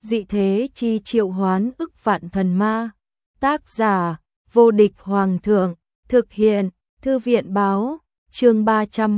dị thế chi triệu hoán ức vạn thần ma. Tác giả, vô địch hoàng thượng, thực hiện, thư viện báo, chương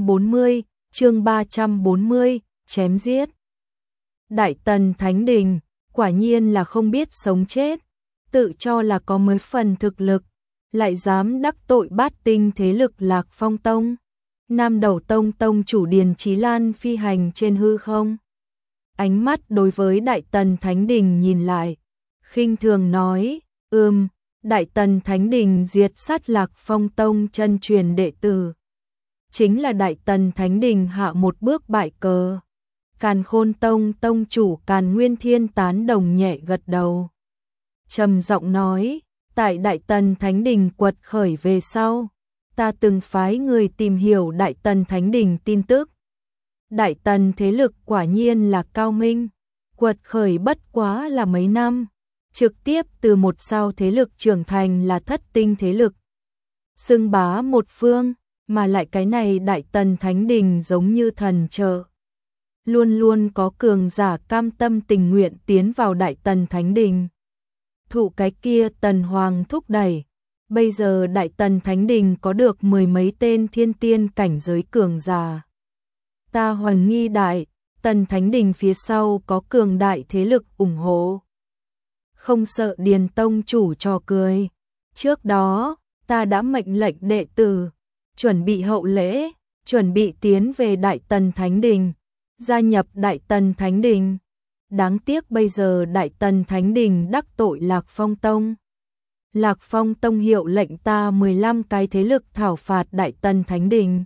340, chém giết. Đại Tần Thánh Đình, quả nhiên là không biết sống chết, tự cho là có mấy phần thực lực, lại dám đắc tội bát tinh thế lực Lạc Phong Tông. Nam Đầu Tông tông chủ Điền Chí Lan phi hành trên hư không. Ánh mắt đối với Đại Tần Thánh Đình nhìn lại, khinh thường nói, Đại Tần Thánh Đình diệt sát Lạc Phong Tông chân truyền đệ tử. Chính là Đại Tần Thánh Đình hạ một bước bại cờ. Càn Khôn Tông tông chủ Càn Nguyên Thiên tán đồng nhẹ gật đầu. Trầm giọng nói, tại Đại Tần Thánh Đình quật khởi về sau, ta từng phái người tìm hiểu Đại Tần Thánh Đình tin tức. Đại Tần thế lực quả nhiên là cao minh, quật khởi bất quá là mấy năm, trực tiếp từ một sao thế lực trưởng thành là thất tinh thế lực. Xưng bá một phương, mà lại cái này Đại Tần Thánh Đình giống như thần trợ. Luôn luôn có cường giả cam tâm tình nguyện tiến vào Đại Tần Thánh Đình. Thụ cái kia Tần Hoàng thúc đẩy, bây giờ Đại Tần Thánh Đình có được mười mấy tên thiên tiên cảnh giới cường giả. Ta hoài nghi Đại Tần Thánh Đình phía sau có cường đại thế lực ủng hộ. Không sợ Điền tông chủ trò cười. Trước đó, ta đã mệnh lệnh đệ tử, chuẩn bị hậu lễ, chuẩn bị tiến về Đại Tần Thánh Đình, gia nhập Đại Tần Thánh Đình. Đáng tiếc bây giờ Đại Tần Thánh Đình đắc tội Lạc Phong Tông. Lạc Phong Tông hiệu lệnh ta 15 cái thế lực thảo phạt Đại Tần Thánh Đình.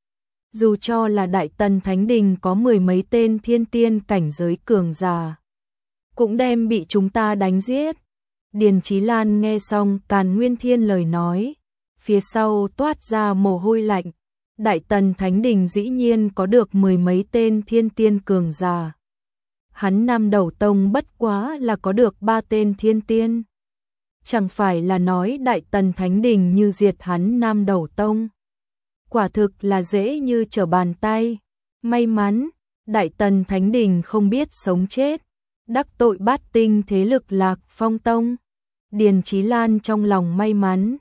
Dù cho là Đại Tần Thánh Đình có mười mấy tên thiên tiên cảnh giới cường giả, cũng đem bị chúng ta đánh giết. Điền Chí Lan nghe xong Càn Nguyên Thiên lời nói, phía sau toát ra mồ hôi lạnh. Đại Tần Thánh Đình dĩ nhiên có được mười mấy tên thiên tiên cường giả. Hắn Nam Đầu Tông bất quá là có được 3 tên thiên tiên. Chẳng phải là nói Đại Tần Thánh Đình như diệt hắn Nam Đầu Tông. Quả thực là dễ như trở bàn tay. May mắn, Đại Tần Thánh Đình không biết sống chết, đắc tội bát tinh thế lực Lạc Phong Tông. Điền Chí Lan trong lòng may mắn,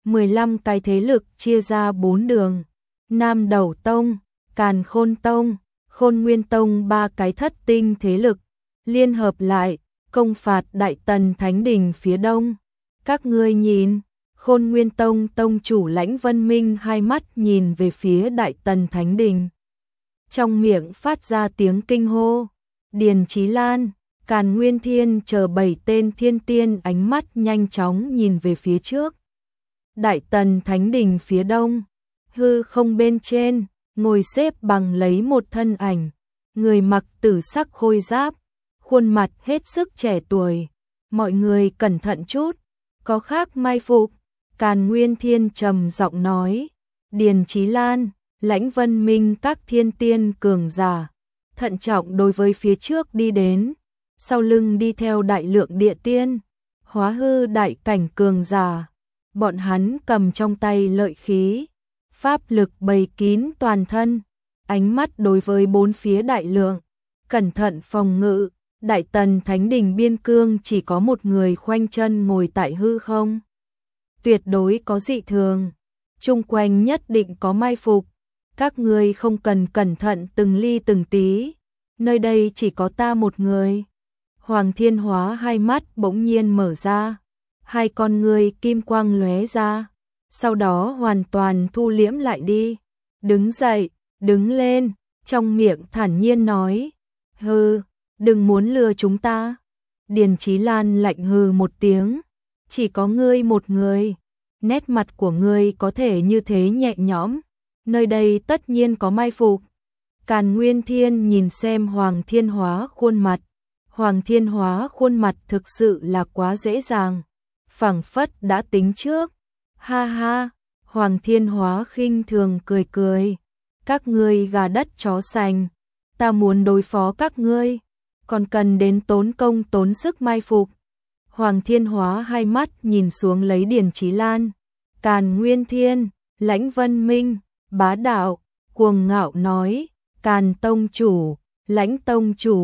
15 cái thế lực chia ra 4 đường. Nam Đầu Tông, Càn Khôn Tông, Khôn Nguyên Tông 3 cái thất tinh thế lực, liên hợp lại, công phạt Đại Tần Thánh Đình phía đông. Các ngươi nhìn, Khôn Nguyên Tông tông chủ Lãnh Vân Minh hai mắt nhìn về phía Đại Tần Thánh Đình. Trong miệng phát ra tiếng kinh hô. Điền Chí Lan, Càn Nguyên Thiên chờ 7 tên thiên tiên ánh mắt nhanh chóng nhìn về phía trước. Đại Tần Thánh Đình phía đông, hư không bên trên, ngồi xếp bằng lấy một thân ảnh, người mặc tử sắc khôi giáp, khuôn mặt hết sức trẻ tuổi. Mọi người cẩn thận chút, có khác mai phục. Càn Nguyên Thiên trầm giọng nói, Điền Chí Lan, Lãnh Vân Minh các thiên tiên cường giả, thận trọng đối với phía trước đi đến, sau lưng đi theo đại lượng địa tiên, hóa hư đại cảnh cường giả. Bọn hắn cầm trong tay lợi khí, pháp lực bày kín toàn thân, ánh mắt đối với bốn phía đại lượng, cẩn thận phòng ngự. Đại Tần Thánh Đình biên cương chỉ có một người khoanh chân ngồi tại hư không. Tuyệt đối có dị thường, chung quanh nhất định có mai phục. Các ngươi không cần cẩn thận từng ly từng tí, nơi đây chỉ có ta một người. Hoàng Thiên Hóa hai mắt bỗng nhiên mở ra, hai con ngươi kim quang lóe ra, sau đó hoàn toàn thu liễm lại đi. Đứng dậy, đứng lên, trong miệng thản nhiên nói, hừ, đừng muốn lừa chúng ta. Điền Chí Lan lạnh hừ một tiếng, chỉ có ngươi một người, nét mặt của ngươi có thể như thế nhẹ nhõm, nơi đây tất nhiên có mai phục. Càn Nguyên Thiên nhìn xem Hoàng Thiên Hóa khuôn mặt, Hoàng Thiên Hóa khuôn mặt thực sự là quá dễ dàng, phảng phất đã tính trước. Ha ha, Hoàng Thiên Hóa khinh thường cười cười, các ngươi gà đất chó sành, ta muốn đối phó các ngươi, còn cần đến tốn công tốn sức mai phục. Hoàng Thiên Hóa hai mắt nhìn xuống lấy Điền Chí Lan, Càn Nguyên Thiên, Lãnh Vân Minh, bá đạo, cuồng ngạo nói, Càn tông chủ, Lãnh tông chủ,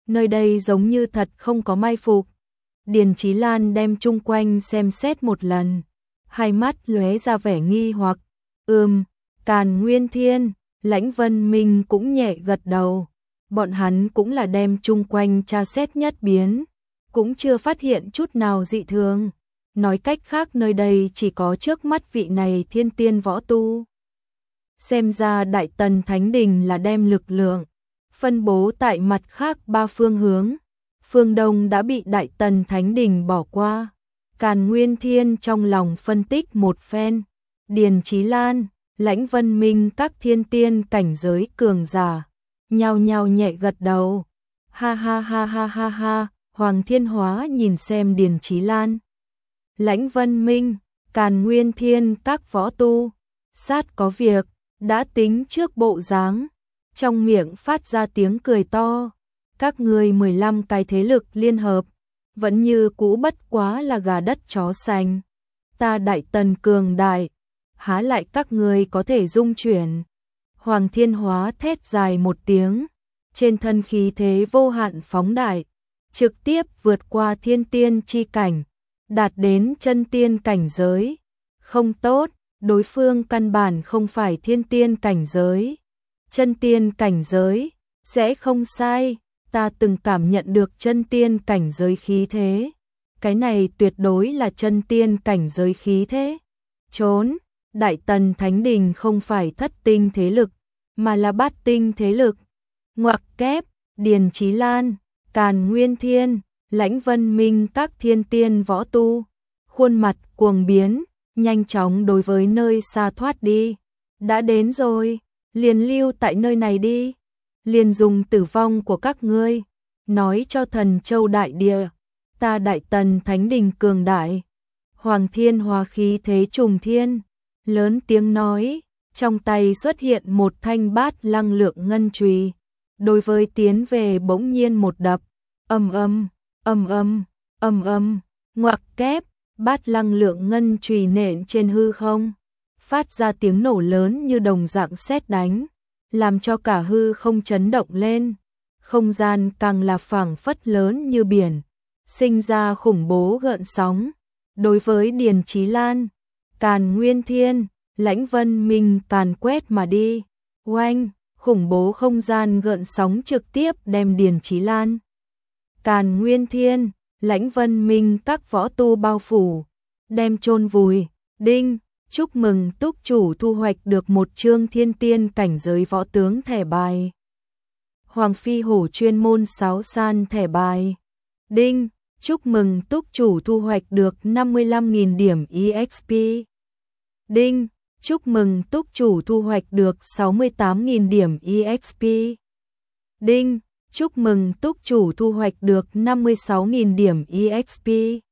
nơi đây giống như thật không có mai phục. Điền Chí Lan đem chung quanh xem xét một lần, hai mắt lóe ra vẻ nghi hoặc. Càn Nguyên Thiên, Lãnh Vân Minh cũng nhẹ gật đầu. Bọn hắn cũng là đem chung quanh tra xét nhất biến, cũng chưa phát hiện chút nào dị thường. Nói cách khác nơi đây chỉ có trước mắt vị này thiên tiên võ tu. Xem ra Đại Tần Thánh Đình là đem lực lượng phân bố tại mặt khác ba phương hướng. Phương Đông đã bị Đại Tần Thánh Đình bỏ qua. Càn Nguyên Thiên trong lòng phân tích một phen. Điền Chí Lan, Lãnh Vân Minh các thiên tiên cảnh giới cường giả, nhao nhao nhẹ gật đầu. Ha ha ha ha ha ha, Hoàng Thiên Hóa nhìn xem Điền Chí Lan, Lãnh Vân Minh, Càn Nguyên Thiên các võ tu, sát có việc, đã tính trước bộ dáng, trong miệng phát ra tiếng cười to. Các ngươi 15 cái thế lực liên hợp, vẫn như cũ bất quá là gà đất chó sành. Ta Đại Tần cường đại, há lại các ngươi có thể dung chuyển. Hoàng Thiên Hóa thét dài một tiếng, trên thân khí thế vô hạn phóng đại, trực tiếp vượt qua thiên tiên chi cảnh, đạt đến chân tiên cảnh giới. Không tốt, đối phương căn bản không phải thiên tiên cảnh giới. Chân tiên cảnh giới, sẽ không sai, ta từng cảm nhận được chân tiên cảnh giới khí thế. Cái này tuyệt đối là chân tiên cảnh giới khí thế. Trốn, Đại Tần Thánh Đình không phải thất tinh thế lực, mà là bát tinh thế lực. Ngoặc kép, Điền Chí Lan, Càn Nguyên Thiên, Lãnh Vân Minh các thiên tiên võ tu, khuôn mặt cuồng biến, nhanh chóng đối với nơi xa thoát đi. Đã đến rồi, liền lưu tại nơi này đi. Liền dùng tử vong của các ngươi, nói cho Thần Châu đại địa, ta Đại Tần Thánh Đình cường đại. Hoàng Thiên Hóa khí thế trùng thiên, lớn tiếng nói, trong tay xuất hiện một thanh bát lăng lượng ngân chùy, đối với tiến về bỗng nhiên một đập, ầm ầm, ầm ầm, ầm ầm, ngoặc kép, bát lăng lượng ngân chùy nện trên hư không, phát ra tiếng nổ lớn như đồng dạng sét đánh, làm cho cả hư không chấn động lên, không gian càng là phảng phất lớn như biển, sinh ra khủng bố gợn sóng. Đối với Điền Chí Lan, Càn Nguyên Thiên, Lãnh Vân Minh càn quét mà đi, oanh, khủng bố không gian gợn sóng trực tiếp đem Điền Chí Lan, Càn Nguyên Thiên, Lãnh Vân Minh các võ tu bao phủ, đem chôn vùi. Đinh, chúc mừng túc chủ thu hoạch được một chương thiên tiên cảnh giới võ tướng thẻ bài. Hoàng Phi Hổ chuyên môn sáo san thẻ bài. Đinh, chúc mừng túc chủ thu hoạch được 55.000 điểm EXP. Đinh, chúc mừng túc chủ thu hoạch được 68.000 điểm EXP. Đinh, chúc mừng túc chủ thu hoạch được 56.000 điểm EXP.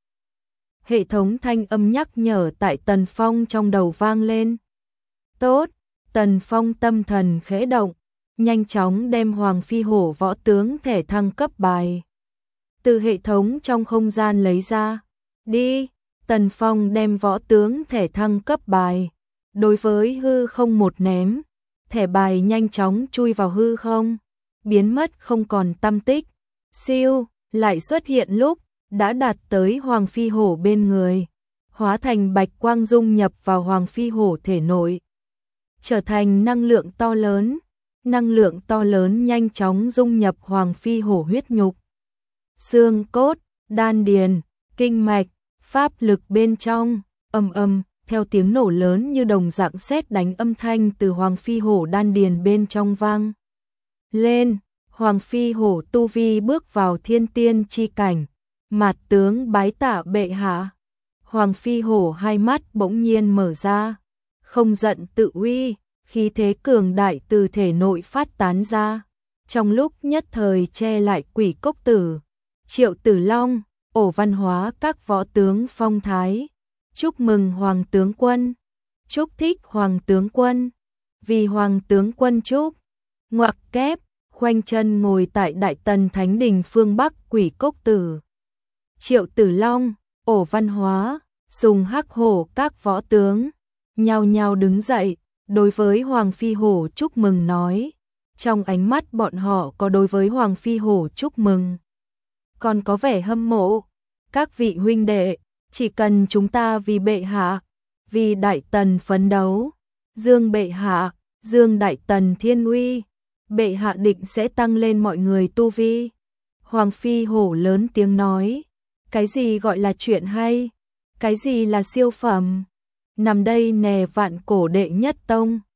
Hệ thống thanh âm nhắc nhở tại Tần Phong trong đầu vang lên. Tốt, Tần Phong tâm thần khẽ động, nhanh chóng đem Hoàng Phi Hổ võ tướng thẻ thăng cấp bài từ hệ thống trong không gian lấy ra. Đi, Tần Phong đem võ tướng thẻ thăng cấp bài đối với hư không một ném, thẻ bài nhanh chóng chui vào hư không, biến mất không còn tăm tích. Siêu, lại xuất hiện lúc đã đạt tới Hoàng Phi Hổ bên người, hóa thành bạch quang dung nhập vào Hoàng Phi Hổ thể nội, trở thành năng lượng to lớn. Năng lượng to lớn nhanh chóng dung nhập Hoàng Phi Hổ huyết nhục, xương cốt, đan điền, kinh mạch, pháp lực bên trong, ầm ầm, theo tiếng nổ lớn như đồng dạng sét đánh âm thanh từ Hoàng Phi Hổ đan điền bên trong vang lên. Hoàng Phi Hổ tu vi bước vào thiên tiên chi cảnh, mạt tướng bái tạ bệ hạ. Hoàng Phi Hổ hai mắt bỗng nhiên mở ra, không giận tự uy, khí thế cường đại từ thể nội phát tán ra, trong lúc nhất thời che lại Quỷ Cốc Tử, Triệu Tử Long, Ổ Văn Hóa các võ tướng phong thái. Chúc mừng Hoàng tướng quân, chúc thích Hoàng tướng quân, vì Hoàng tướng quân chúc. Ngoặc kép, khoanh chân ngồi tại Đại Tần Thánh Đình phương Bắc Quỷ Cốc Tử, Triệu Tử Long, Ổ Văn Hóa, Sùng Hắc Hổ các võ tướng nhao nhao đứng dậy, đối với Hoàng Phi Hổ chúc mừng nói, trong ánh mắt bọn họ có đối với Hoàng Phi Hổ chúc mừng, còn có vẻ hâm mộ. Các vị huynh đệ, chỉ cần chúng ta vì bệ hạ, vì đại tần phấn đấu, dương bệ hạ, dương đại tần thiên uy, bệ hạ định sẽ tăng lên mọi người tu vi. Hoàng Phi Hổ lớn tiếng nói, cái gì gọi là chuyện hay, cái gì là siêu phẩm, nằm đây nè vạn cổ đệ nhất tông.